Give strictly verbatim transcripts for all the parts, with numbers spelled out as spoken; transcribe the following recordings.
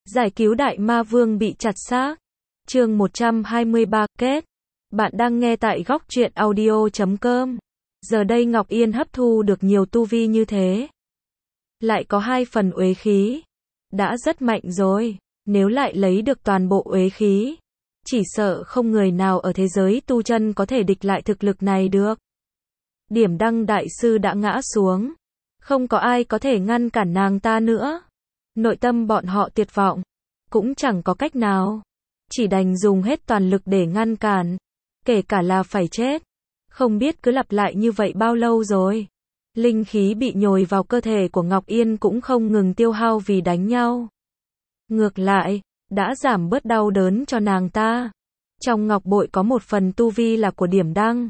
Giải cứu đại ma vương bị chặt xác. Chương một trăm hai mươi ba, kết. Bạn đang nghe tại góc truyện audio chấm com. Giờ đây Ngọc Yên hấp thu được nhiều tu vi như thế. Lại có hai phần uế khí. Đã rất mạnh rồi. Nếu lại lấy được toàn bộ uế khí, chỉ sợ không người nào ở thế giới tu chân có thể địch lại thực lực này được. Điểm đăng đại sư đã ngã xuống. Không có ai có thể ngăn cản nàng ta nữa. Nội tâm bọn họ tuyệt vọng. Cũng chẳng có cách nào. Chỉ đành dùng hết toàn lực để ngăn cản. Kể cả là phải chết. Không biết cứ lặp lại như vậy bao lâu rồi. Linh khí bị nhồi vào cơ thể của Ngọc Yên cũng không ngừng tiêu hao vì đánh nhau. Ngược lại, đã giảm bớt đau đớn cho nàng ta. Trong ngọc bội có một phần tu vi là của Điểm Đăng.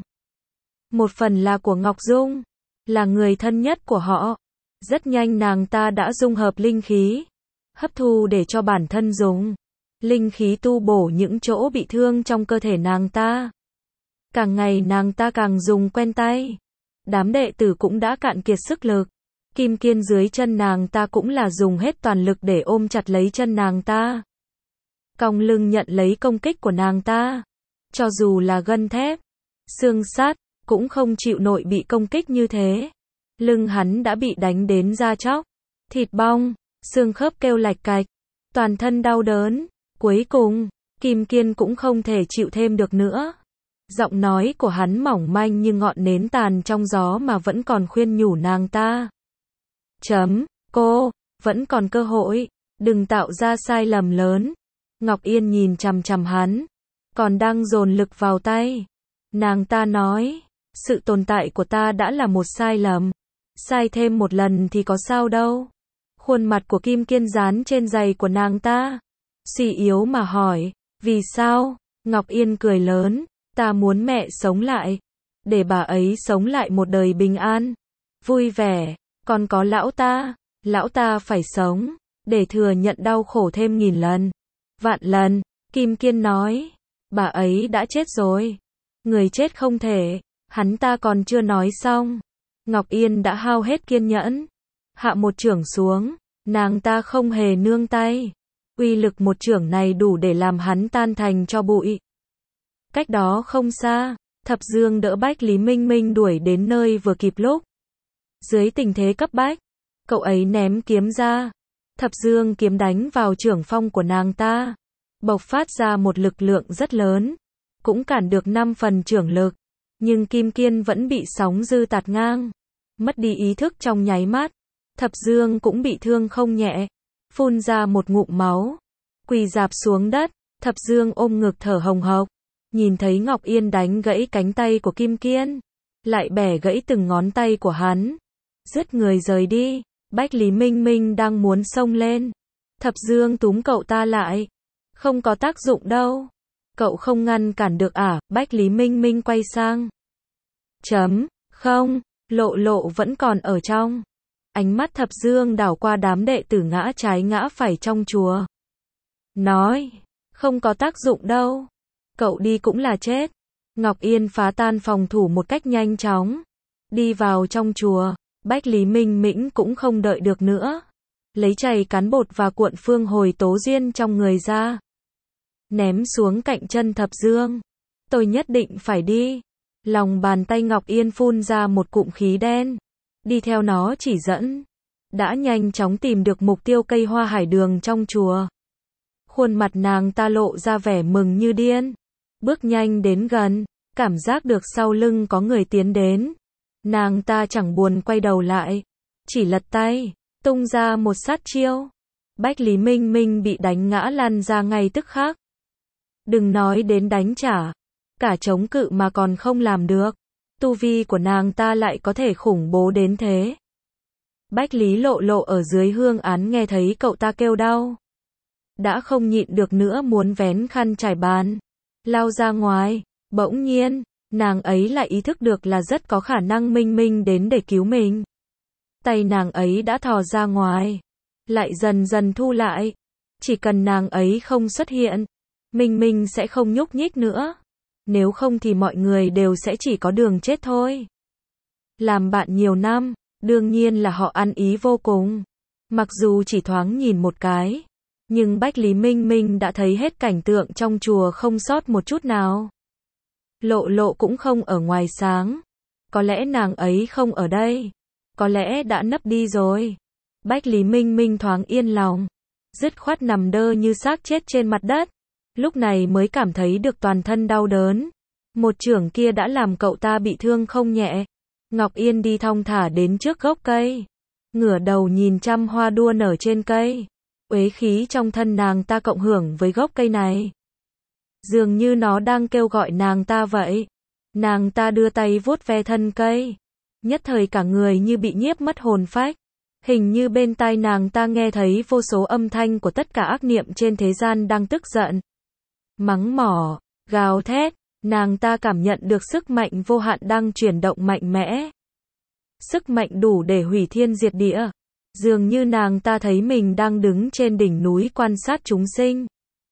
Một phần là của Ngọc Dung. Là người thân nhất của họ. Rất nhanh nàng ta đã dung hợp linh khí. Hấp thu để cho bản thân dùng. Linh khí tu bổ những chỗ bị thương trong cơ thể nàng ta. Càng ngày nàng ta càng dùng quen tay. Đám đệ tử cũng đã cạn kiệt sức lực. Kim Kiên dưới chân nàng ta cũng là dùng hết toàn lực để ôm chặt lấy chân nàng ta. Cong lưng nhận lấy công kích của nàng ta. Cho dù là gân thép, xương sắt, cũng không chịu nổi bị công kích như thế. Lưng hắn đã bị đánh đến da chóc, thịt bong, xương khớp kêu lạch cạch, toàn thân đau đớn. Cuối cùng, Kim Kiên cũng không thể chịu thêm được nữa. Giọng nói của hắn mỏng manh như ngọn nến tàn trong gió mà vẫn còn khuyên nhủ nàng ta. Chấm, cô, vẫn còn cơ hội, đừng tạo ra sai lầm lớn. Ngọc Yên nhìn chằm chằm hắn, còn đang dồn lực vào tay. Nàng ta nói, sự tồn tại của ta đã là một sai lầm. Sai thêm một lần thì có sao đâu. Khuôn mặt của Kim Kiên dán trên giày của nàng ta. Suy yếu mà hỏi, vì sao? Ngọc Yên cười lớn, ta muốn mẹ sống lại. Để bà ấy sống lại một đời bình an, vui vẻ. Còn có lão ta, lão ta phải sống, để thừa nhận đau khổ thêm nghìn lần, vạn lần. Kim Kiên nói, bà ấy đã chết rồi. Người chết không thể, hắn ta còn chưa nói xong. Ngọc Yên đã hao hết kiên nhẫn. Hạ một chưởng xuống, nàng ta không hề nương tay. Uy lực một chưởng này đủ để làm hắn tan thành cho bụi. Cách đó không xa, Thập Dương đỡ Bách Lý Minh Minh đuổi đến nơi vừa kịp lúc. Dưới tình thế cấp bách, cậu ấy ném kiếm ra. Thập Dương kiếm đánh vào chưởng phong của nàng ta, bộc phát ra một lực lượng rất lớn, cũng cản được năm phần chưởng lực. Nhưng Kim Kiên vẫn bị sóng dư tạt ngang, mất đi ý thức trong nháy mắt. Thập Dương cũng bị thương không nhẹ, phun ra một ngụm máu, quỳ rạp xuống đất. Thập Dương ôm ngực thở hồng hộc, nhìn thấy Ngọc Yên đánh gãy cánh tay của Kim Kiên, lại bẻ gãy từng ngón tay của hắn, dứt người rời đi. Bách Lý Minh Minh đang muốn xông lên, Thập Dương túm cậu ta lại. Không có tác dụng đâu, cậu không ngăn cản được à? Bách Lý Minh Minh quay sang. Chấm, không, Lộ Lộ vẫn còn ở trong. Ánh mắt Thập Dương đảo qua đám đệ tử ngã trái ngã phải trong chùa. Nói, không có tác dụng đâu, cậu đi cũng là chết. Ngọc Yên phá tan phòng thủ một cách nhanh chóng, đi vào trong chùa. Bách Lý Minh Mĩnh cũng không đợi được nữa, lấy chày cán bột và cuộn phương hồi tố duyên trong người ra, ném xuống cạnh chân Thập Dương. Tôi nhất định phải đi. Lòng bàn tay Ngọc Yên phun ra một cụm khí đen, đi theo nó chỉ dẫn, đã nhanh chóng tìm được mục tiêu cây hoa hải đường trong chùa. Khuôn mặt nàng ta lộ ra vẻ mừng như điên, bước nhanh đến gần, cảm giác được sau lưng có người tiến đến. Nàng ta chẳng buồn quay đầu lại, chỉ lật tay, tung ra một sát chiêu. Bách Lý Minh Minh bị đánh ngã lăn ra ngay tức khắc. Đừng nói đến đánh trả, cả chống cự mà còn không làm được. Tu vi của nàng ta lại có thể khủng bố đến thế. Bách Lý Lộ Lộ ở dưới hương án nghe thấy cậu ta kêu đau, đã không nhịn được nữa muốn vén khăn trải bàn, lao ra ngoài. Bỗng nhiên, nàng ấy lại ý thức được là rất có khả năng Minh Minh đến để cứu mình. Tay nàng ấy đã thò ra ngoài, lại dần dần thu lại. Chỉ cần nàng ấy không xuất hiện, Minh Minh sẽ không nhúc nhích nữa. Nếu không thì mọi người đều sẽ chỉ có đường chết thôi. Làm bạn nhiều năm, đương nhiên là họ ăn ý vô cùng. Mặc dù chỉ thoáng nhìn một cái, Nhưng Bách Lý Minh Minh đã thấy hết cảnh tượng trong chùa không sót một chút nào. Lộ Lộ cũng không ở ngoài sáng. Có lẽ nàng ấy không ở đây. Có lẽ đã nấp đi rồi. Bách Lý Minh Minh thoáng yên lòng. Dứt khoát nằm đơ như xác chết trên mặt đất. Lúc này mới cảm thấy được toàn thân đau đớn. Một chưởng kia đã làm cậu ta bị thương không nhẹ. Ngọc Yên đi thong thả đến trước gốc cây. Ngửa đầu nhìn trăm hoa đua nở trên cây. Uế khí trong thân nàng ta cộng hưởng với gốc cây này. Dường như nó đang kêu gọi nàng ta vậy. Nàng ta đưa tay vuốt ve thân cây. Nhất thời cả người như bị nhiếp mất hồn phách. Hình như bên tai nàng ta nghe thấy vô số âm thanh của tất cả ác niệm trên thế gian đang tức giận. Mắng mỏ, gào thét, nàng ta cảm nhận được sức mạnh vô hạn đang chuyển động mạnh mẽ. Sức mạnh đủ để hủy thiên diệt địa. Dường như nàng ta thấy mình đang đứng trên đỉnh núi quan sát chúng sinh.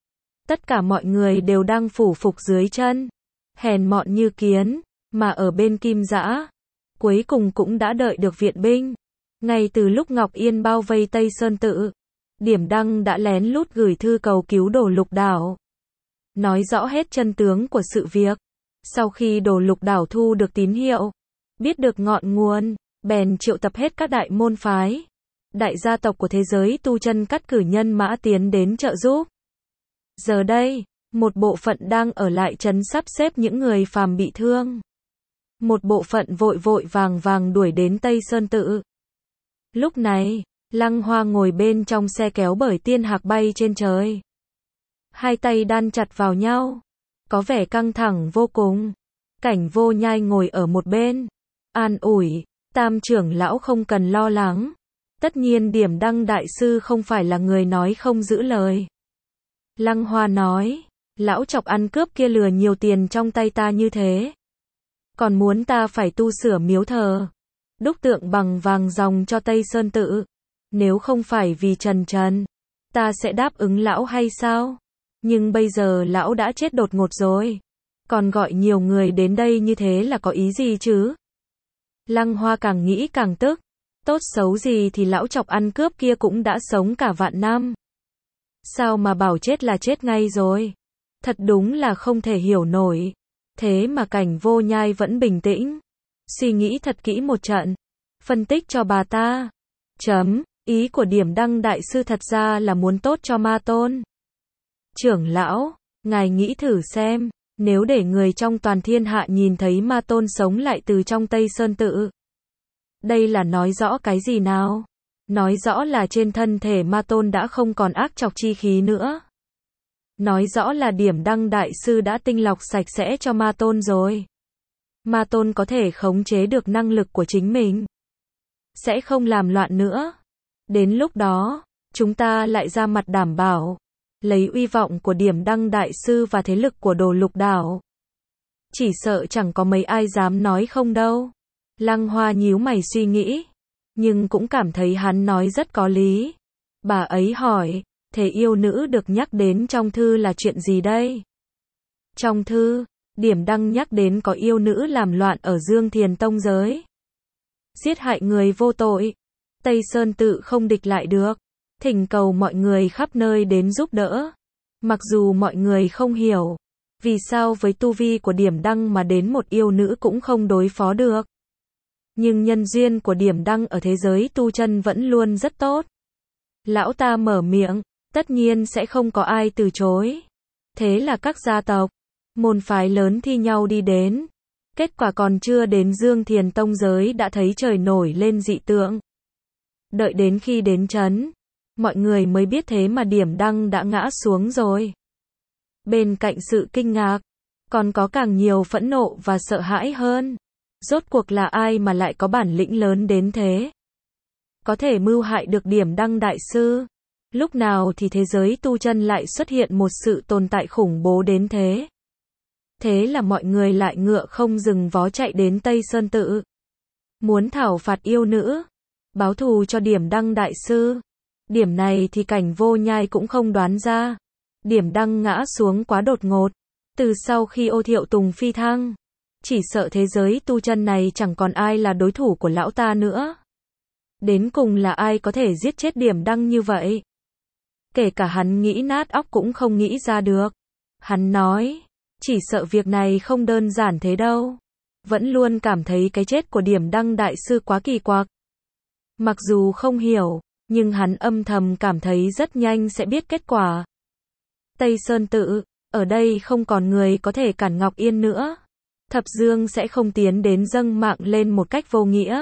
Tất cả mọi người đều đang phủ phục dưới chân. Hèn mọn như kiến, mà ở bên Kim Dã. Cuối cùng cũng đã đợi được viện binh. Ngay từ lúc Ngọc Yên bao vây Tây Sơn Tự, Điểm Đăng đã lén lút gửi thư cầu cứu Đồ Lục Đảo. Nói rõ hết chân tướng của sự việc. Sau khi Đồ Lục Đảo thu được tín hiệu, biết được ngọn nguồn, bèn triệu tập hết các đại môn phái, đại gia tộc của thế giới tu chân cắt cử nhân mã tiến đến trợ giúp. Giờ đây, một bộ phận đang ở lại trấn sắp xếp những người phàm bị thương. Một bộ phận vội vội vàng vàng đuổi đến Tây Sơn Tự. Lúc này, Lăng Hoa ngồi bên trong xe kéo bởi tiên hạc bay trên trời. Hai tay đan chặt vào nhau, có vẻ căng thẳng vô cùng. Cảnh Vô Nhai ngồi ở một bên, an ủi, Tam trưởng lão không cần lo lắng. Tất nhiên Điểm Đăng đại sư không phải là người nói không giữ lời. Lăng Hoa nói, lão chọc ăn cướp kia lừa nhiều tiền trong tay ta như thế. Còn muốn ta phải tu sửa miếu thờ, đúc tượng bằng vàng ròng cho Tây Sơn Tự. Nếu không phải vì Trần Trần, ta sẽ đáp ứng lão hay sao? Nhưng bây giờ lão đã chết đột ngột rồi. Còn gọi nhiều người đến đây như thế là có ý gì chứ? Lăng Hoa càng nghĩ càng tức. Tốt xấu gì thì lão chọc ăn cướp kia cũng đã sống cả vạn năm. Sao mà bảo chết là chết ngay rồi? Thật đúng là không thể hiểu nổi. Thế mà Cảnh Vô Nhai vẫn bình tĩnh. Suy nghĩ thật kỹ một trận. Phân tích cho bà ta. Chấm, ý của Điểm Đăng đại sư thật ra là muốn tốt cho Ma Tôn. Trưởng lão, ngài nghĩ thử xem, nếu để người trong toàn thiên hạ nhìn thấy Ma Tôn sống lại từ trong Tây Sơn Tự. Đây là nói rõ cái gì nào? Nói rõ là trên thân thể Ma Tôn đã không còn ác chọc chi khí nữa. Nói rõ là Điểm Đăng đại sư đã tinh lọc sạch sẽ cho Ma Tôn rồi. Ma Tôn có thể khống chế được năng lực của chính mình. Sẽ không làm loạn nữa. Đến lúc đó, chúng ta lại ra mặt đảm bảo. Lấy uy vọng của Điểm Đăng đại sư và thế lực của Đồ Lục Đảo. Chỉ sợ chẳng có mấy ai dám nói không đâu. Lăng Hoa nhíu mày suy nghĩ. Nhưng cũng cảm thấy hắn nói rất có lý. Bà ấy hỏi, thế yêu nữ được nhắc đến trong thư là chuyện gì đây? Trong thư, Điểm Đăng nhắc đến có yêu nữ làm loạn ở Dương Thiền Tông giới. Giết hại người vô tội. Tây Sơn Tự không địch lại được. Thỉnh cầu mọi người khắp nơi đến giúp đỡ. Mặc dù mọi người không hiểu, vì sao với tu vi của Điểm Đăng mà đến một yêu nữ cũng không đối phó được. Nhưng nhân duyên của Điểm Đăng ở thế giới tu chân vẫn luôn rất tốt. Lão ta mở miệng, tất nhiên sẽ không có ai từ chối. Thế là các gia tộc, môn phái lớn thi nhau đi đến. Kết quả còn chưa đến Dương Thiền Tông giới đã thấy trời nổi lên dị tượng. Đợi đến khi đến trấn, mọi người mới biết thế mà Điểm Đăng đã ngã xuống rồi. Bên cạnh sự kinh ngạc, còn có càng nhiều phẫn nộ và sợ hãi hơn. Rốt cuộc là ai mà lại có bản lĩnh lớn đến thế? Có thể mưu hại được Điểm Đăng đại sư? Lúc nào thì thế giới tu chân lại xuất hiện một sự tồn tại khủng bố đến thế? Thế là mọi người lại ngựa không dừng vó chạy đến Tây Sơn Tự. Muốn thảo phạt yêu nữ, báo thù cho Điểm Đăng đại sư. Điểm này thì Cảnh Vô Nhai cũng không đoán ra. Điểm Đăng ngã xuống quá đột ngột. Từ sau khi Ô Thiệu Tùng phi thăng, chỉ sợ thế giới tu chân này chẳng còn ai là đối thủ của lão ta nữa. Đến cùng là ai có thể giết chết Điểm Đăng như vậy? kể cả hắn nghĩ nát óc cũng không nghĩ ra được. Hắn nói, chỉ sợ việc này không đơn giản thế đâu. Vẫn luôn cảm thấy cái chết của Điểm Đăng đại sư quá kỳ quặc. Mặc dù không hiểu, nhưng hắn âm thầm cảm thấy rất nhanh sẽ biết kết quả. Tây Sơn Tự, ở đây không còn người có thể cản Ngọc Yên nữa. Thập Dương sẽ không tiến đến dâng mạng lên một cách vô nghĩa.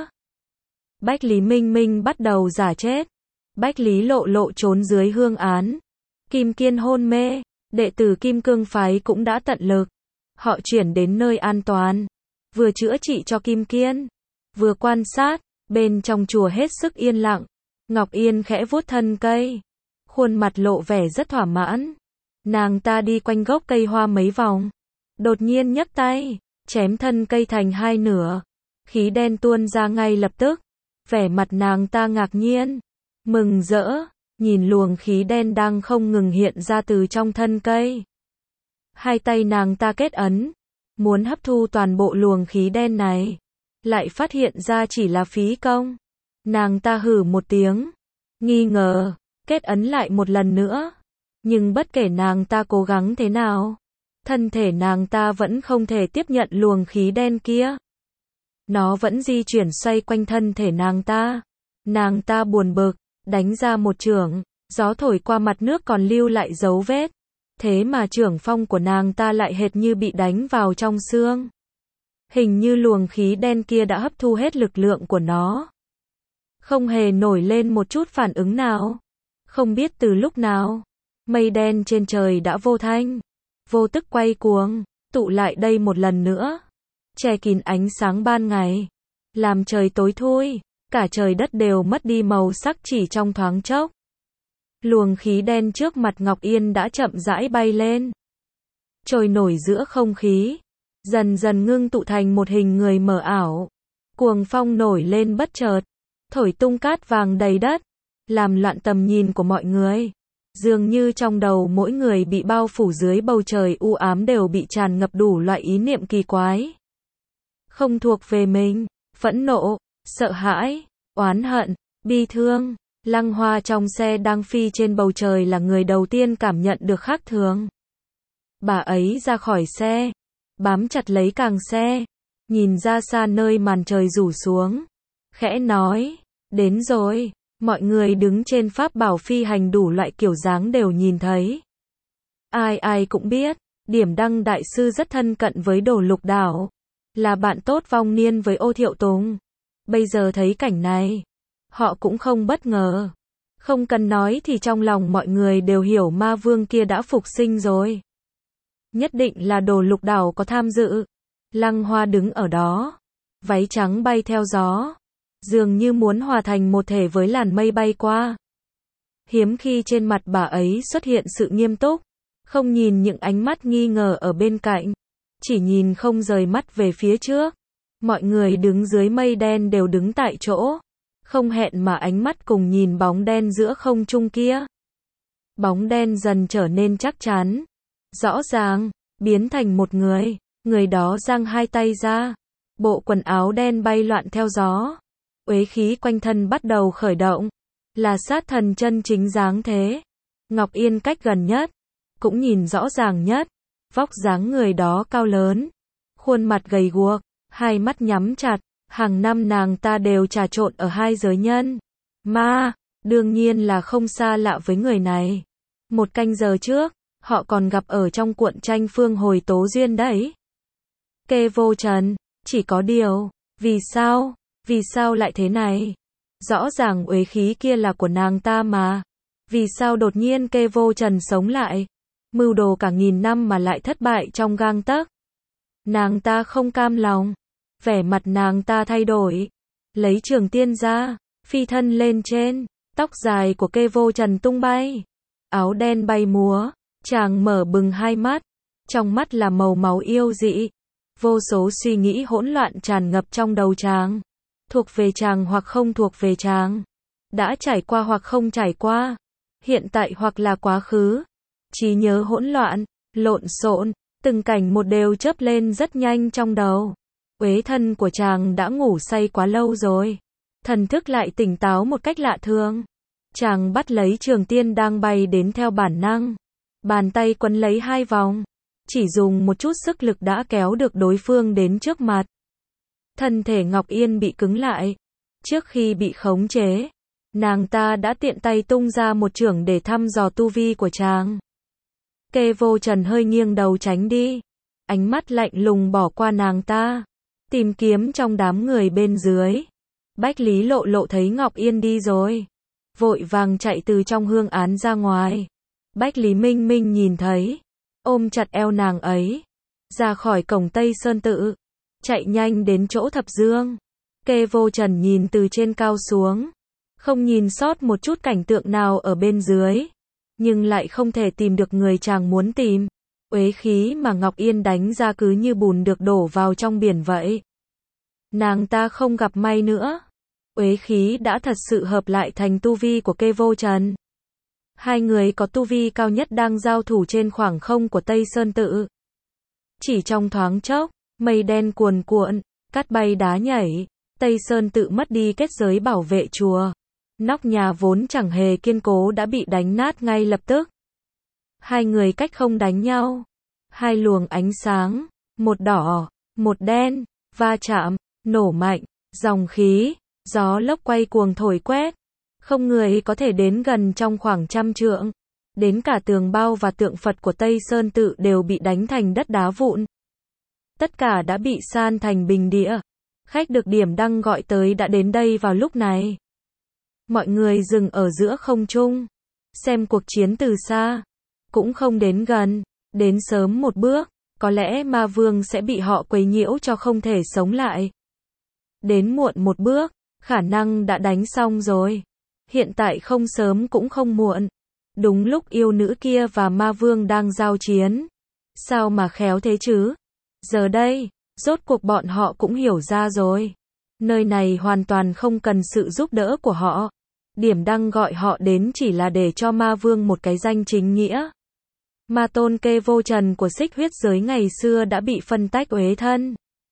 Bách Lý Minh Minh bắt đầu giả chết. Bách Lý Lộ Lộ trốn dưới hương án. Kim Kiên hôn mê, đệ tử Kim Cương phái cũng đã tận lực. Họ chuyển đến nơi an toàn, vừa chữa trị cho Kim Kiên, vừa quan sát. Bên trong chùa hết sức yên lặng. Ngọc Yên khẽ vuốt thân cây, khuôn mặt lộ vẻ rất thỏa mãn. Nàng ta đi quanh gốc cây hoa mấy vòng, đột nhiên nhấc tay, chém thân cây thành hai nửa. Khí đen tuôn ra ngay lập tức. Vẻ mặt nàng ta ngạc nhiên, mừng rỡ, nhìn luồng khí đen đang không ngừng hiện ra từ trong thân cây. Hai tay nàng ta kết ấn, muốn hấp thu toàn bộ luồng khí đen này, lại phát hiện ra chỉ là phí công. Nàng ta hừ một tiếng, nghi ngờ, kết ấn lại một lần nữa. Nhưng bất kể nàng ta cố gắng thế nào, thân thể nàng ta vẫn không thể tiếp nhận luồng khí đen kia. Nó vẫn di chuyển xoay quanh thân thể nàng ta. Nàng ta buồn bực, đánh ra một chưởng, gió thổi qua mặt nước còn lưu lại dấu vết. Thế mà chưởng phong của nàng ta lại hệt như bị đánh vào trong xương. Hình như luồng khí đen kia đã hấp thu hết lực lượng của nó. Không hề nổi lên một chút phản ứng nào. Không biết từ lúc nào, mây đen trên trời đã vô thanh, vô tức quay cuồng, tụ lại đây một lần nữa. Che kín ánh sáng ban ngày, làm trời tối thui, cả trời đất đều mất đi màu sắc chỉ trong thoáng chốc. Luồng khí đen trước mặt Ngọc Yên đã chậm rãi bay lên, trôi nổi giữa không khí, dần dần ngưng tụ thành một hình người mờ ảo. Cuồng phong nổi lên bất chợt, thổi tung cát vàng đầy đất, làm loạn tầm nhìn của mọi người. Dường như trong đầu mỗi người bị bao phủ dưới bầu trời u ám đều bị tràn ngập đủ loại ý niệm kỳ quái. Không thuộc về mình, phẫn nộ, sợ hãi, oán hận, bi thương. Lăng Hoa trong xe đang phi trên bầu trời là người đầu tiên cảm nhận được khác thường. Bà ấy ra khỏi xe, bám chặt lấy càng xe, nhìn ra xa nơi màn trời rủ xuống, khẽ nói, đến rồi. Mọi người đứng trên pháp bảo phi hành đủ loại kiểu dáng đều nhìn thấy. Ai ai cũng biết, Điểm Đăng đại sư rất thân cận với Đồ Lục Đảo, là bạn tốt vong niên với Ô Thiệu Tùng. Bây giờ thấy cảnh này, họ cũng không bất ngờ. Không cần nói thì trong lòng mọi người đều hiểu ma vương kia đã phục sinh rồi. Nhất định là Đồ Lục Đảo có tham dự. Lăng Hoa đứng ở đó, váy trắng bay theo gió, dường như muốn hòa thành một thể với làn mây bay qua. Hiếm khi trên mặt bà ấy xuất hiện sự nghiêm túc, không nhìn những ánh mắt nghi ngờ ở bên cạnh, chỉ nhìn không rời mắt về phía trước. Mọi người đứng dưới mây đen đều đứng tại chỗ, không hẹn mà ánh mắt cùng nhìn bóng đen giữa không trung kia. Bóng đen dần trở nên chắc chắn, rõ ràng, biến thành một người, người đó giang hai tay ra, bộ quần áo đen bay loạn theo gió. Uế khí quanh thân bắt đầu khởi động, là sát thần chân chính dáng thế. Ngọc Yên cách gần nhất, cũng nhìn rõ ràng nhất, vóc dáng người đó cao lớn, khuôn mặt gầy guộc, hai mắt nhắm chặt, hàng năm nàng ta đều trà trộn ở hai giới nhân, ma, đương nhiên là không xa lạ với người này. Một canh giờ trước, họ còn gặp ở trong cuộn tranh Phương Hồi Tố Duyên đấy. Kê Vô Trần, chỉ có điều, vì sao? Vì sao lại thế này? Rõ ràng uế khí kia là của nàng ta mà. Vì sao đột nhiên Kê Vô Trần sống lại? Mưu đồ cả nghìn năm mà lại thất bại trong gang tấc. Nàng ta không cam lòng. Vẻ mặt nàng ta thay đổi. Lấy trường tiên ra, phi thân lên trên. Tóc dài của Kê Vô Trần tung bay. Áo đen bay múa. Chàng mở bừng hai mắt. Trong mắt là màu máu yêu dị. Vô số suy nghĩ hỗn loạn tràn ngập trong đầu chàng. Thuộc về chàng hoặc không thuộc về chàng. Đã trải qua hoặc không trải qua. Hiện tại hoặc là quá khứ. Trí nhớ hỗn loạn, lộn xộn, từng cảnh một đều chớp lên rất nhanh trong đầu. Uế thân của chàng đã ngủ say quá lâu rồi. Thần thức lại tỉnh táo một cách lạ thường. Chàng bắt lấy trường tiên đang bay đến theo bản năng. Bàn tay quấn lấy hai vòng. Chỉ dùng một chút sức lực đã kéo được đối phương đến trước mặt. Thân thể Ngọc Yên bị cứng lại. Trước khi bị khống chế, nàng ta đã tiện tay tung ra một chưởng để thăm dò tu vi của chàng. Kê Vô Trần hơi nghiêng đầu tránh đi. Ánh mắt lạnh lùng bỏ qua nàng ta. Tìm kiếm trong đám người bên dưới. Bách Lý Lộ Lộ thấy Ngọc Yên đi rồi. Vội vàng chạy từ trong hương án ra ngoài. Bách Lý Minh Minh nhìn thấy. Ôm chặt eo nàng ấy. Ra khỏi cổng Tây Sơn Tự. Chạy nhanh đến chỗ Thập Dương. Kê Vô Trần nhìn từ trên cao xuống. Không nhìn sót một chút cảnh tượng nào ở bên dưới. Nhưng lại không thể tìm được người chàng muốn tìm. Uế khí mà Ngọc Yên đánh ra cứ như bùn được đổ vào trong biển vậy. Nàng ta không gặp may nữa. Uế khí đã thật sự hợp lại thành tu vi của Kê Vô Trần. Hai người có tu vi cao nhất đang giao thủ trên khoảng không của Tây Sơn Tự. Chỉ trong thoáng chốc, mây đen cuồn cuộn, cát bay đá nhảy, Tây Sơn Tự mất đi kết giới bảo vệ chùa. Nóc nhà vốn chẳng hề kiên cố đã bị đánh nát ngay lập tức. Hai người cách không đánh nhau. Hai luồng ánh sáng, một đỏ, một đen, va chạm, nổ mạnh, dòng khí, gió lốc quay cuồng thổi quét. Không người có thể đến gần trong khoảng trăm trượng. Đến cả tường bao và tượng Phật của Tây Sơn Tự đều bị đánh thành đất đá vụn. Tất cả đã bị san thành bình địa. Khách được điểm đăng gọi tới đã đến đây vào lúc này. Mọi người dừng ở giữa không trung. Xem cuộc chiến từ xa. Cũng không đến gần. Đến sớm một bước. Có lẽ ma vương sẽ bị họ quấy nhiễu cho không thể sống lại. Đến muộn một bước. Khả năng đã đánh xong rồi. Hiện tại không sớm cũng không muộn. Đúng lúc yêu nữ kia và ma vương đang giao chiến. Sao mà khéo thế chứ? Giờ đây, rốt cuộc bọn họ cũng hiểu ra rồi. Nơi này hoàn toàn không cần sự giúp đỡ của họ. Điểm đăng gọi họ đến chỉ là để cho ma vương một cái danh chính nghĩa. Ma tôn Kê Vô Trần của Xích Huyết giới ngày xưa đã bị phân tách uế thân.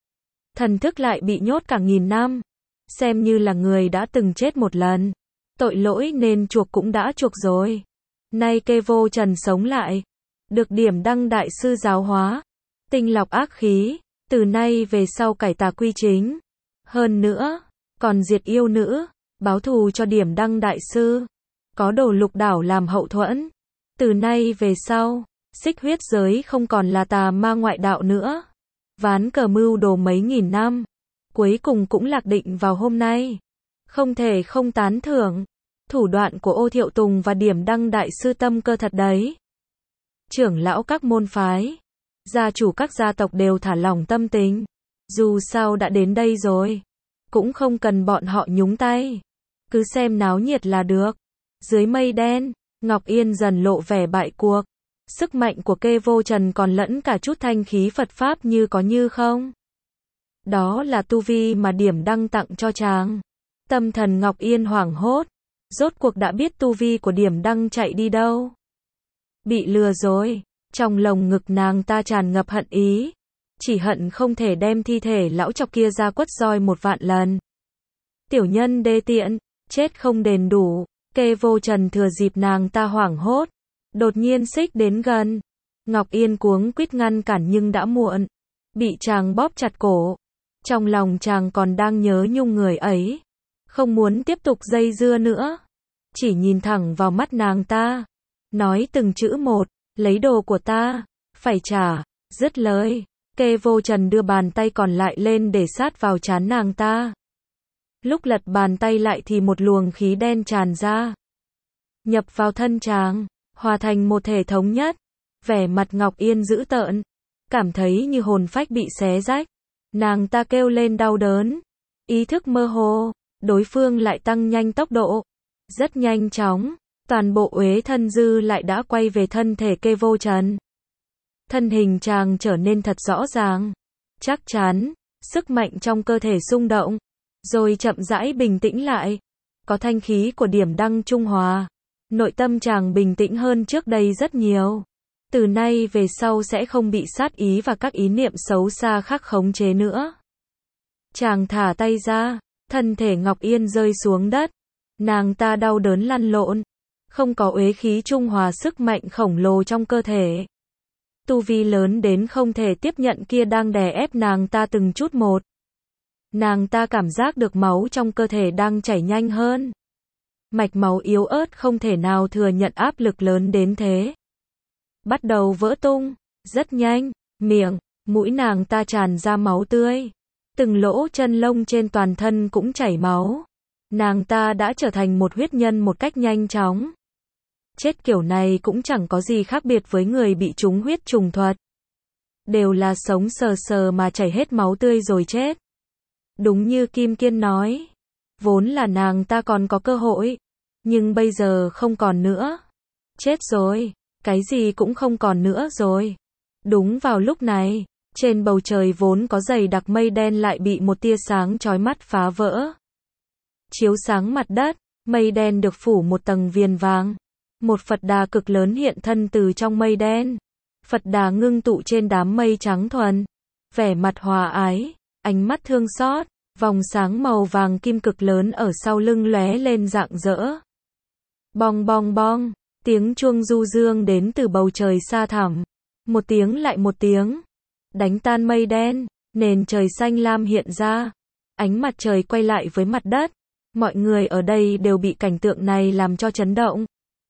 Thần thức lại bị nhốt cả nghìn năm. Xem như là người đã từng chết một lần. Tội lỗi nên chuộc cũng đã chuộc rồi. Nay Kê Vô Trần sống lại. Được điểm đăng đại sư giáo hóa. Tinh lọc ác khí. Từ nay về sau cải tà quy chính. Hơn nữa, còn diệt yêu nữ. Báo thù cho điểm đăng đại sư. Có đồ lục đảo làm hậu thuẫn. Từ nay về sau, Xích Huyết giới không còn là tà ma ngoại đạo nữa. Ván cờ mưu đồ mấy nghìn năm. Cuối cùng cũng lạc định vào hôm nay. Không thể không tán thưởng. Thủ đoạn của Ô Thiệu Tùng và điểm đăng đại sư tâm cơ thật đấy. Trưởng lão các môn phái, gia chủ các gia tộc đều thả lỏng tâm tình. Dù sao đã đến đây rồi, cũng không cần bọn họ nhúng tay. Cứ xem náo nhiệt là được. Dưới mây đen, Ngọc Yên dần lộ vẻ bại cuộc. Sức mạnh của Kê Vô Trần còn lẫn cả chút thanh khí Phật Pháp như có như không. Đó là tu vi mà điểm đăng tặng cho chàng. Tâm thần Ngọc Yên hoảng hốt. Rốt cuộc đã biết tu vi của điểm đăng chạy đi đâu. Bị lừa rồi. Trong lồng ngực nàng ta tràn ngập hận ý. Chỉ hận không thể đem thi thể lão chọc kia ra quất roi một vạn lần. Tiểu nhân đê tiện, chết không đền đủ. Kê Vô Trần thừa dịp nàng ta hoảng hốt. Đột nhiên xích đến gần. Ngọc Yên cuống quýt ngăn cản nhưng đã muộn. Bị chàng bóp chặt cổ. Trong lòng chàng còn đang nhớ nhung người ấy. Không muốn tiếp tục dây dưa nữa. Chỉ nhìn thẳng vào mắt nàng ta. Nói từng chữ một. Lấy đồ của ta. Phải trả. Dứt lời. Kê Vô Trần đưa bàn tay còn lại lên để sát vào trán nàng ta. Lúc lật bàn tay lại thì một luồng khí đen tràn ra. Nhập vào thân chàng. Hòa thành một thể thống nhất. Vẻ mặt Ngọc Yên dữ tợn. Cảm thấy như hồn phách bị xé rách. Nàng ta kêu lên đau đớn. Ý thức mơ hồ. Đối phương lại tăng nhanh tốc độ. Rất nhanh chóng. Toàn bộ uế thân dư lại đã quay về thân thể Kê Vô Trần. Thân hình chàng trở nên thật rõ ràng. Chắc chắn. Sức mạnh trong cơ thể xung động. Rồi chậm rãi bình tĩnh lại. Có thanh khí của điểm đăng trung hòa. Nội tâm chàng bình tĩnh hơn trước đây rất nhiều. Từ nay về sau sẽ không bị sát ý và các ý niệm xấu xa khác khống chế nữa. Chàng thả tay ra. Thân thể Ngọc Yên rơi xuống đất. Nàng ta đau đớn lăn lộn, không có uế khí trung hòa sức mạnh khổng lồ trong cơ thể. Tu vi lớn đến không thể tiếp nhận kia đang đè ép nàng ta từng chút một. Nàng ta cảm giác được máu trong cơ thể đang chảy nhanh hơn. Mạch máu yếu ớt không thể nào thừa nhận áp lực lớn đến thế. Bắt đầu vỡ tung, rất nhanh, miệng, mũi nàng ta tràn ra máu tươi. Từng lỗ chân lông trên toàn thân cũng chảy máu. Nàng ta đã trở thành một huyết nhân một cách nhanh chóng. Chết kiểu này cũng chẳng có gì khác biệt với người bị trúng huyết trùng thuật. Đều là sống sờ sờ mà chảy hết máu tươi rồi chết. Đúng như Kim Kiên nói. Vốn là nàng ta còn có cơ hội. Nhưng bây giờ không còn nữa. Chết rồi. Cái gì cũng không còn nữa rồi. Đúng vào lúc này, trên bầu trời vốn có dày đặc mây đen lại bị một tia sáng chói mắt phá vỡ. Chiếu sáng mặt đất, mây đen được phủ một tầng viền vàng. Một Phật Đà cực lớn hiện thân từ trong mây đen. Phật Đà ngưng tụ trên đám mây trắng thuần. Vẻ mặt hòa ái, ánh mắt thương xót, vòng sáng màu vàng kim cực lớn ở sau lưng lóe lên rạng rỡ. Bong bong bong, tiếng chuông du dương đến từ bầu trời xa thẳm. Một tiếng lại một tiếng. Đánh tan mây đen, nền trời xanh lam hiện ra. Ánh mặt trời quay lại với mặt đất. Mọi người ở đây đều bị cảnh tượng này làm cho chấn động.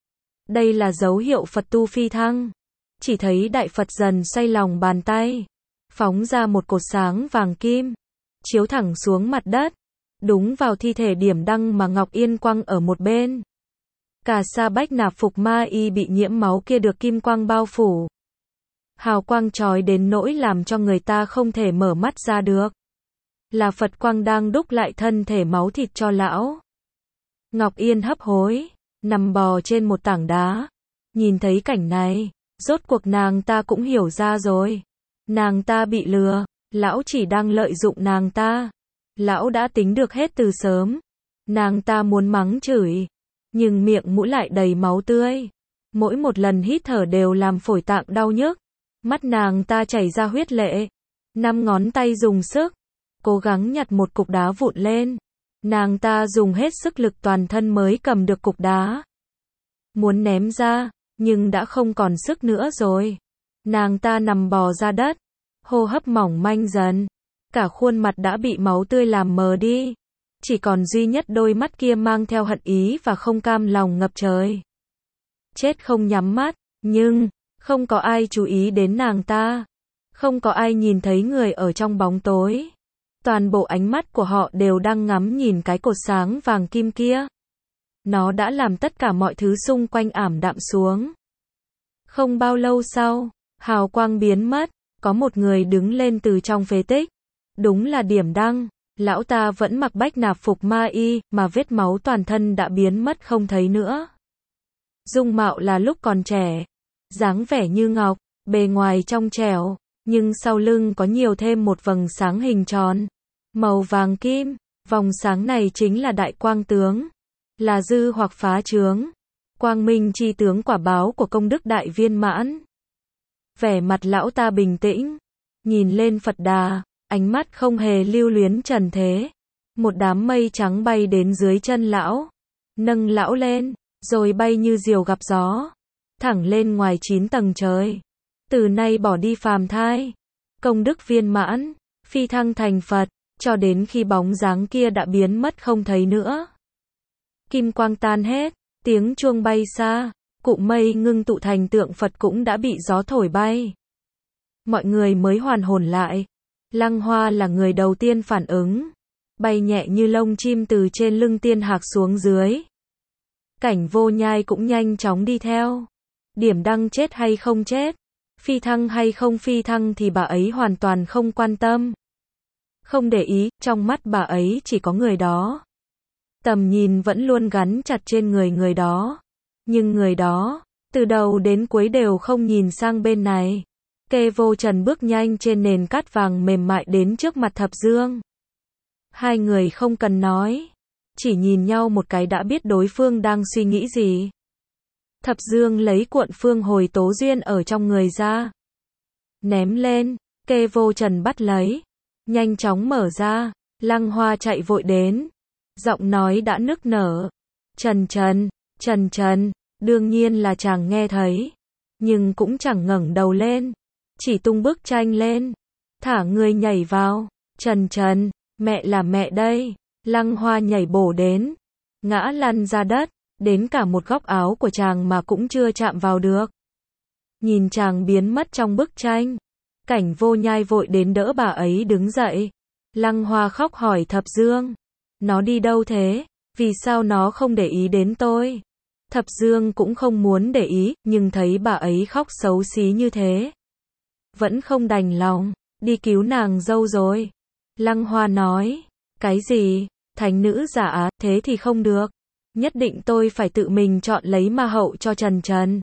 Đây là dấu hiệu Phật tu phi thăng. Chỉ thấy Đại Phật dần xoay lòng bàn tay. Phóng ra một cột sáng vàng kim. Chiếu thẳng xuống mặt đất. Đúng vào thi thể Điểm Đăng mà Ngọc Yên quăng ở một bên. Cả sa bách nạp phục ma y bị nhiễm máu kia được kim quang bao phủ. Hào quang chói đến nỗi làm cho người ta không thể mở mắt ra được. Là Phật quang đang đúc lại thân thể máu thịt cho lão. Ngọc Yên hấp hối, nằm bò trên một tảng đá. Nhìn thấy cảnh này, rốt cuộc nàng ta cũng hiểu ra rồi. Nàng ta bị lừa, lão chỉ đang lợi dụng nàng ta. Lão đã tính được hết từ sớm. Nàng ta muốn mắng chửi, nhưng miệng mũi lại đầy máu tươi. Mỗi một lần hít thở đều làm phổi tạng đau nhức. Mắt nàng ta chảy ra huyết lệ. Năm ngón tay dùng sức, cố gắng nhặt một cục đá vụn lên. Nàng ta dùng hết sức lực toàn thân mới cầm được cục đá. Muốn ném ra, nhưng đã không còn sức nữa rồi. Nàng ta nằm bò ra đất, hô hấp mỏng manh dần. Cả khuôn mặt đã bị máu tươi làm mờ đi. Chỉ còn duy nhất đôi mắt kia mang theo hận ý và không cam lòng ngập trời. Chết không nhắm mắt, nhưng không có ai chú ý đến nàng ta. Không có ai nhìn thấy người ở trong bóng tối. Toàn bộ ánh mắt của họ đều đang ngắm nhìn cái cột sáng vàng kim kia. Nó đã làm tất cả mọi thứ xung quanh ảm đạm xuống. Không bao lâu sau, hào quang biến mất, có một người đứng lên từ trong phế tích. Đúng là Điểm Đăng. Lão ta vẫn mặc bách nạp phục ma y, mà vết máu toàn thân đã biến mất không thấy nữa. Dung mạo là lúc còn trẻ, dáng vẻ như ngọc, bề ngoài trong trẻo, nhưng sau lưng có nhiều thêm một vầng sáng hình tròn, màu vàng kim. Vòng sáng này chính là đại quang tướng, là dư hoặc phá chướng, quang minh chi tướng quả báo của công đức đại viên mãn. Vẻ mặt lão ta bình tĩnh, nhìn lên Phật Đà, ánh mắt không hề lưu luyến trần thế. Một đám mây trắng bay đến dưới chân lão, nâng lão lên, rồi bay như diều gặp gió, thẳng lên ngoài chín tầng trời. Từ nay bỏ đi phàm thai, công đức viên mãn, phi thăng thành Phật, cho đến khi bóng dáng kia đã biến mất không thấy nữa. Kim quang tan hết, tiếng chuông bay xa, cụm mây ngưng tụ thành tượng Phật cũng đã bị gió thổi bay. Mọi người mới hoàn hồn lại. Lăng Hoa là người đầu tiên phản ứng, bay nhẹ như lông chim từ trên lưng Tiên Hạc xuống dưới. Cảnh Vô Nhai cũng nhanh chóng đi theo. Điểm Đăng chết hay không chết, phi thăng hay không phi thăng thì bà ấy hoàn toàn không quan tâm. Không để ý, trong mắt bà ấy chỉ có người đó. Tầm nhìn vẫn luôn gắn chặt trên người người đó. Nhưng người đó, từ đầu đến cuối đều không nhìn sang bên này. Kê Vô Trần bước nhanh trên nền cát vàng mềm mại đến trước mặt Thập Dương. Hai người không cần nói, chỉ nhìn nhau một cái đã biết đối phương đang suy nghĩ gì. Thập Dương lấy cuộn phương hồi tố duyên ở trong người ra, ném lên. Kê Vô Trần bắt lấy, nhanh chóng mở ra. Lăng Hoa chạy vội đến, giọng nói đã nức nở. Trần Trần, Trần Trần, đương nhiên là chàng nghe thấy, nhưng cũng chẳng ngẩng đầu lên, chỉ tung bức tranh lên, thả người nhảy vào. Trần Trần, mẹ là mẹ đây. Lăng Hoa nhảy bổ đến, ngã lăn ra đất, đến cả một góc áo của chàng mà cũng chưa chạm vào được. Nhìn chàng biến mất trong bức tranh, Cảnh Vô Nhai vội đến đỡ bà ấy đứng dậy. Lăng Hoa khóc hỏi Thập Dương, nó đi đâu thế? Vì sao nó không để ý đến tôi? Thập Dương cũng không muốn để ý, nhưng thấy bà ấy khóc xấu xí như thế, vẫn không đành lòng, đi cứu nàng dâu rồi. Lăng Hoa nói, cái gì? Thánh nữ giả á, thế thì không được. Nhất định tôi phải tự mình chọn lấy ma hậu cho Trần Trần.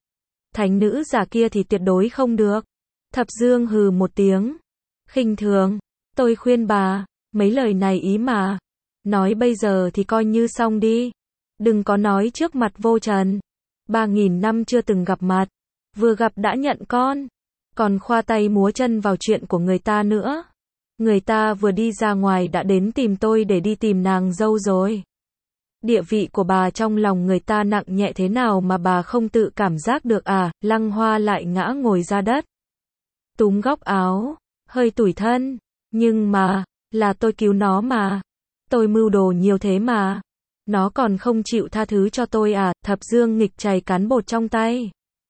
Thánh nữ giả kia thì tuyệt đối không được. Thập Dương hừ một tiếng, khinh thường, tôi khuyên bà, mấy lời này ý mà. Nói bây giờ thì coi như xong đi. Đừng có nói trước mặt Vô Trần. Ba nghìn năm chưa từng gặp mặt, vừa gặp đã nhận con, còn khoa tay múa chân vào chuyện của người ta nữa. Người ta vừa đi ra ngoài đã đến tìm tôi để đi tìm nàng dâu rồi. Địa vị của bà trong lòng người ta nặng nhẹ thế nào mà bà không tự cảm giác được à? Lăng Hoa lại ngã ngồi ra đất, túm góc áo, hơi tủi thân. Nhưng mà, là tôi cứu nó mà. Tôi mưu đồ nhiều thế mà. Nó còn không chịu tha thứ cho tôi à? Thập Dương nghịch chày cán bột trong tay.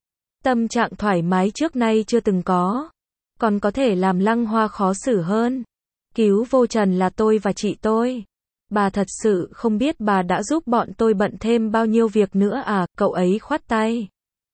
Tâm trạng thoải mái trước nay chưa từng có. Còn có thể làm Lăng Hoa khó xử hơn. Cứu Vô Trần là tôi và chị tôi. Bà thật sự không biết bà đã giúp bọn tôi bận thêm bao nhiêu việc nữa à? Cậu ấy khoát tay,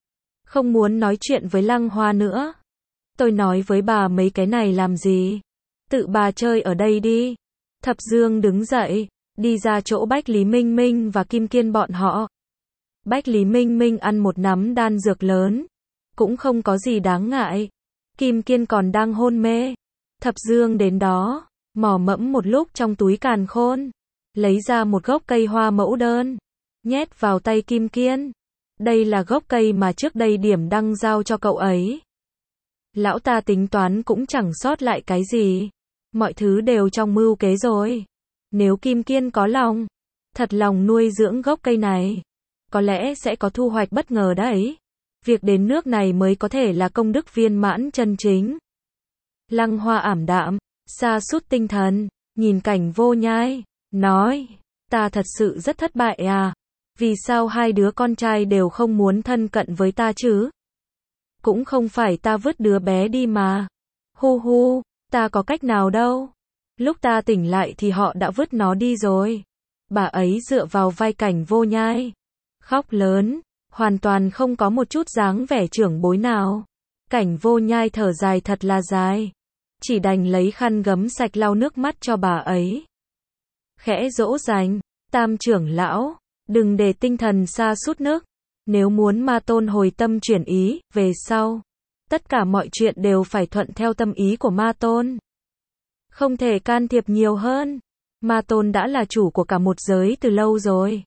không muốn nói chuyện với Lăng Hoa nữa. Tôi nói với bà mấy cái này làm gì? Tự bà chơi ở đây đi. Thập Dương đứng dậy, đi ra chỗ Bách Lý Minh Minh và Kim Kiên bọn họ. Bách Lý Minh Minh ăn một nắm đan dược lớn, cũng không có gì đáng ngại. Kim Kiên còn đang hôn mê. Thập Dương đến đó, mò mẫm một lúc trong túi càn khôn, lấy ra một gốc cây hoa mẫu đơn, nhét vào tay Kim Kiên. Đây là gốc cây mà trước đây Điểm Đăng giao cho cậu ấy. Lão ta tính toán cũng chẳng sót lại cái gì. Mọi thứ đều trong mưu kế rồi. Nếu Kim Kiên có lòng, thật lòng nuôi dưỡng gốc cây này, có lẽ sẽ có thu hoạch bất ngờ đấy. Việc đến nước này mới có thể là công đức viên mãn chân chính. Lăng Hoa ảm đạm, sa sút tinh thần, nhìn Cảnh Vô Nhai, nói, ta thật sự rất thất bại à. Vì sao hai đứa con trai đều không muốn thân cận với ta chứ? Cũng không phải ta vứt đứa bé đi mà. Hu hu, ta có cách nào đâu. Lúc ta tỉnh lại thì họ đã vứt nó đi rồi. Bà ấy dựa vào vai Cảnh Vô Nhai, khóc lớn, hoàn toàn không có một chút dáng vẻ trưởng bối nào. Cảnh Vô Nhai thở dài thật là dài, chỉ đành lấy khăn gấm sạch lau nước mắt cho bà ấy. Khẽ dỗ dành, Tam trưởng lão, đừng để tinh thần sa sút nước. Nếu muốn Ma Tôn hồi tâm chuyển ý, về sau, tất cả mọi chuyện đều phải thuận theo tâm ý của Ma Tôn. Không thể can thiệp nhiều hơn. Ma Tôn đã là chủ của cả một giới từ lâu rồi.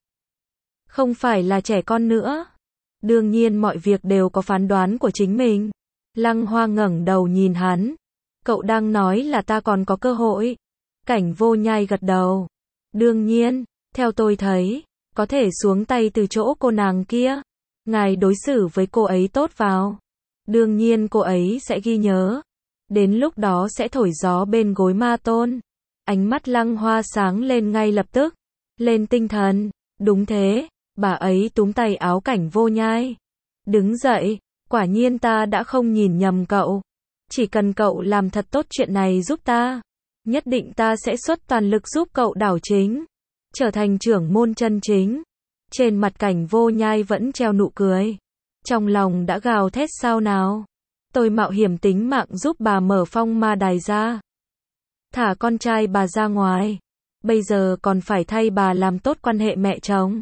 Không phải là trẻ con nữa. Đương nhiên mọi việc đều có phán đoán của chính mình. Lăng Hoa ngẩng đầu nhìn hắn. Cậu đang nói là ta còn có cơ hội. Cảnh Vô Nhai gật đầu. Đương nhiên, theo tôi thấy, có thể xuống tay từ chỗ cô nàng kia. Ngài đối xử với cô ấy tốt vào. Đương nhiên cô ấy sẽ ghi nhớ. Đến lúc đó sẽ thổi gió bên gối Ma Tôn. Ánh mắt Lăng Hoa sáng lên ngay lập tức. Lên tinh thần. Đúng thế. Bà ấy túm tay áo Cảnh Vô Nhai. Đứng dậy. Quả nhiên ta đã không nhìn nhầm cậu. Chỉ cần cậu làm thật tốt chuyện này giúp ta, nhất định ta sẽ xuất toàn lực giúp cậu đảo chính, trở thành trưởng môn chân chính. Trên mặt Cảnh Vô Nhai vẫn treo nụ cười. Trong lòng đã gào thét sao nào. Tôi mạo hiểm tính mạng giúp bà mở phong ma đài ra. Thả con trai bà ra ngoài. Bây giờ còn phải thay bà làm tốt quan hệ mẹ chồng.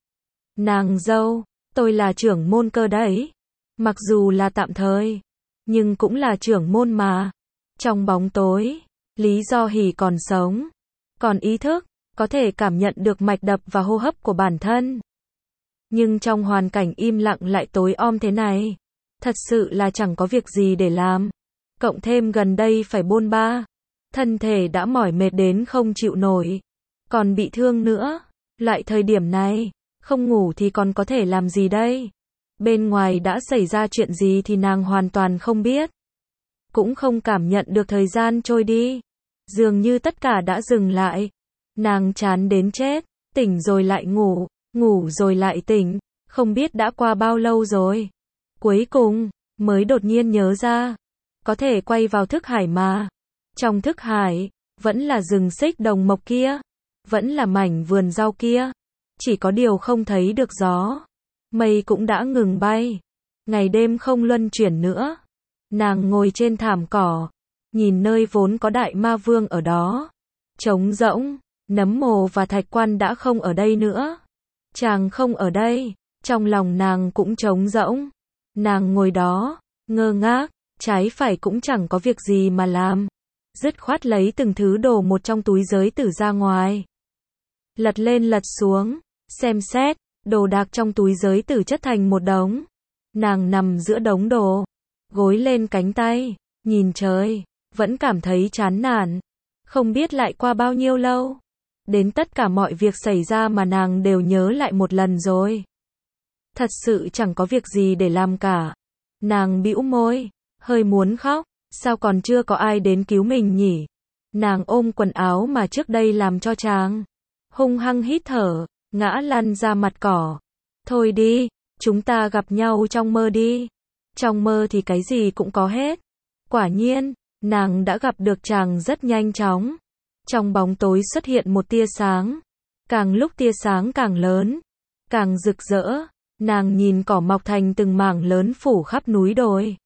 Nàng dâu, tôi là trưởng môn cơ đấy. Mặc dù là tạm thời, nhưng cũng là trưởng môn mà. Trong bóng tối, Lý Do Hỷ còn sống, còn ý thức, có thể cảm nhận được mạch đập và hô hấp của bản thân. Nhưng trong hoàn cảnh im lặng lại tối om thế này, thật sự là chẳng có việc gì để làm. Cộng thêm gần đây phải bôn ba, thân thể đã mỏi mệt đến không chịu nổi, còn bị thương nữa. Loại thời điểm này, Không ngủ thì còn có thể làm gì đây? Bên ngoài đã xảy ra chuyện gì thì nàng hoàn toàn không biết. Cũng không cảm nhận được thời gian trôi đi. Dường như tất cả đã dừng lại. Nàng chán đến chết, tỉnh rồi lại ngủ, ngủ rồi lại tỉnh, không biết đã qua bao lâu rồi. Cuối cùng, mới đột nhiên nhớ ra, có thể quay vào thức hải mà. Trong thức hải, vẫn là rừng xích đồng mộc kia, vẫn là mảnh vườn rau kia. Chỉ có điều không thấy được gió. Mây cũng đã ngừng bay. Ngày đêm không luân chuyển nữa. Nàng ngồi trên thảm cỏ, nhìn nơi vốn có đại ma vương ở đó. Trống rỗng, nấm mồ và thạch quan đã không ở đây nữa. Chàng không ở đây, trong lòng nàng cũng trống rỗng. Nàng ngồi đó, ngơ ngác, trái phải cũng chẳng có việc gì mà làm. Dứt khoát lấy từng thứ đồ một trong túi giới tử ra ngoài. Lật lên lật xuống, xem xét, đồ đạc trong túi giới tử chất thành một đống. Nàng nằm giữa đống đồ, gối lên cánh tay, nhìn trời, vẫn cảm thấy chán nản. Không biết lại qua bao nhiêu lâu. Đến tất cả mọi việc xảy ra mà nàng đều nhớ lại một lần rồi. Thật sự chẳng có việc gì để làm cả. Nàng bĩu môi, hơi muốn khóc, sao còn chưa có ai đến cứu mình nhỉ? Nàng ôm quần áo mà trước đây làm cho chàng. Hung hăng hít thở, ngã lăn ra mặt cỏ. Thôi đi, chúng ta gặp nhau trong mơ đi. Trong mơ thì cái gì cũng có hết. Quả nhiên, nàng đã gặp được chàng rất nhanh chóng. Trong bóng tối xuất hiện một tia sáng. Càng lúc tia sáng càng lớn, càng rực rỡ. Nàng nhìn cỏ mọc thành từng mảng lớn phủ khắp núi đồi.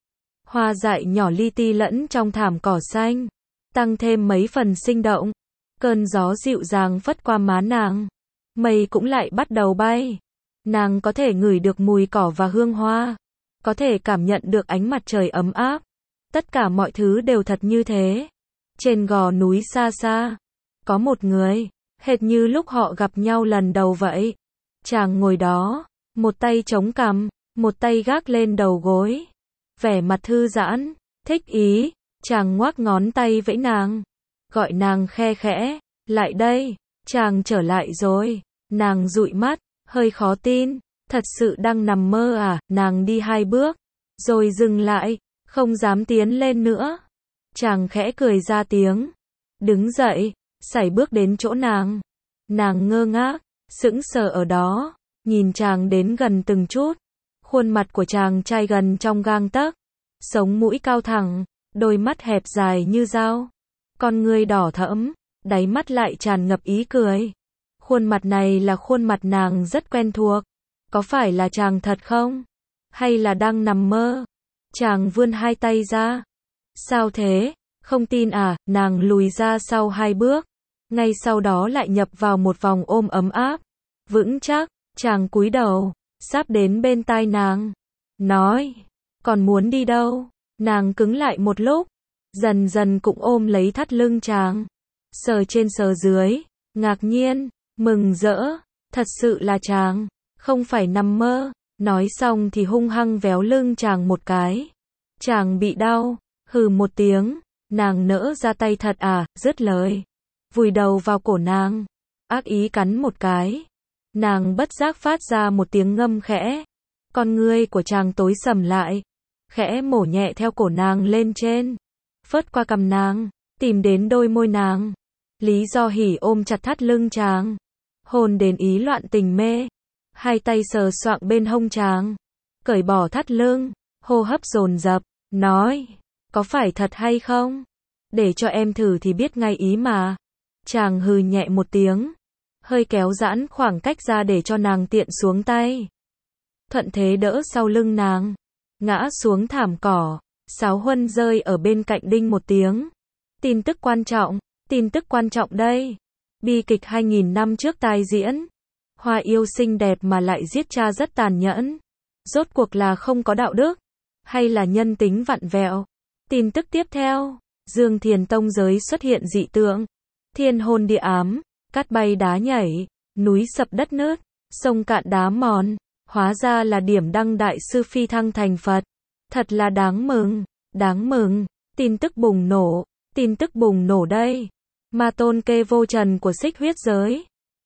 Hoa dại nhỏ li ti lẫn trong thảm cỏ xanh, tăng thêm mấy phần sinh động. Cơn gió dịu dàng phất qua má nàng. Mây cũng lại bắt đầu bay. Nàng có thể ngửi được mùi cỏ và hương hoa. Có thể cảm nhận được ánh mặt trời ấm áp. Tất cả mọi thứ đều thật như thế. Trên gò núi xa xa, có một người, hệt như lúc họ gặp nhau lần đầu vậy. Chàng ngồi đó, một tay chống cằm, một tay gác lên đầu gối. Vẻ mặt thư giãn, thích ý, chàng ngoác ngón tay vẫy nàng. Gọi nàng khe khẽ, lại đây, chàng trở lại rồi. Nàng dụi mắt, hơi khó tin, thật sự đang nằm mơ à? Nàng đi hai bước, rồi dừng lại, không dám tiến lên nữa. Chàng khẽ cười ra tiếng, đứng dậy, sải bước đến chỗ nàng. Nàng ngơ ngác, sững sờ ở đó, nhìn chàng đến gần từng chút. Khuôn mặt của chàng trai gần trong gang tấc, sống mũi cao thẳng, đôi mắt hẹp dài như dao, con ngươi đỏ thẫm, đáy mắt lại tràn ngập ý cười. Khuôn mặt này là khuôn mặt nàng rất quen thuộc. Có phải là chàng thật không? Hay là đang nằm mơ? Chàng vươn hai tay ra. Sao thế? Không tin à? Nàng lùi ra sau hai bước. Ngay sau đó lại nhập vào một vòng ôm ấm áp. Vững chắc, chàng cúi đầu, sắp đến bên tai nàng. Nói, còn muốn đi đâu? Nàng cứng lại một lúc. Dần dần cũng ôm lấy thắt lưng chàng. Sờ trên sờ dưới, ngạc nhiên, mừng rỡ. Thật sự là chàng, không phải nằm mơ. Nói xong thì hung hăng véo lưng chàng một cái. Chàng bị đau, hừ một tiếng. Nàng nỡ ra tay thật à? Dứt lời, vùi đầu vào cổ nàng, ác ý cắn một cái. Nàng bất giác phát ra một tiếng ngâm khẽ. Con ngươi của chàng tối sầm lại, khẽ mổ nhẹ theo cổ nàng lên trên, phớt qua cằm nàng, tìm đến đôi môi nàng. Lý Do Hỉ ôm chặt thắt lưng chàng, hôn đến ý loạn tình mê. Hai tay sờ soạng bên hông chàng, cởi bỏ thắt lưng, hô hấp dồn dập, nói, có phải thật hay không? Để cho em thử thì biết ngay ý mà. Chàng hừ nhẹ một tiếng, hơi kéo giãn khoảng cách ra để cho nàng tiện xuống tay. Thuận thế đỡ sau lưng nàng, ngã xuống thảm cỏ. Sáo huân rơi ở bên cạnh đinh một tiếng. Tin tức quan trọng, tin tức quan trọng đây. Bi kịch hai nghìn năm trước tai diễn. Hoa yêu xinh đẹp mà lại giết cha rất tàn nhẫn. Rốt cuộc là không có đạo đức, hay là nhân tính vặn vẹo? Tin tức tiếp theo, Dương Thiền Tông giới xuất hiện dị tượng. Thiên hôn địa ám, cát bay đá nhảy, núi sập đất nứt, sông cạn đá mòn. Hóa ra là điểm đăng đại sư phi thăng thành Phật. Thật là đáng mừng, đáng mừng. Tin tức bùng nổ, tin tức bùng nổ đây. Ma tôn kê vô trần của xích huyết giới.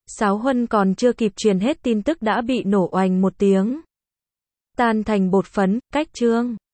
Sáo Huân còn chưa kịp truyền hết tin tức đã bị nổ oành một tiếng. Tan thành bột phấn, cách chương.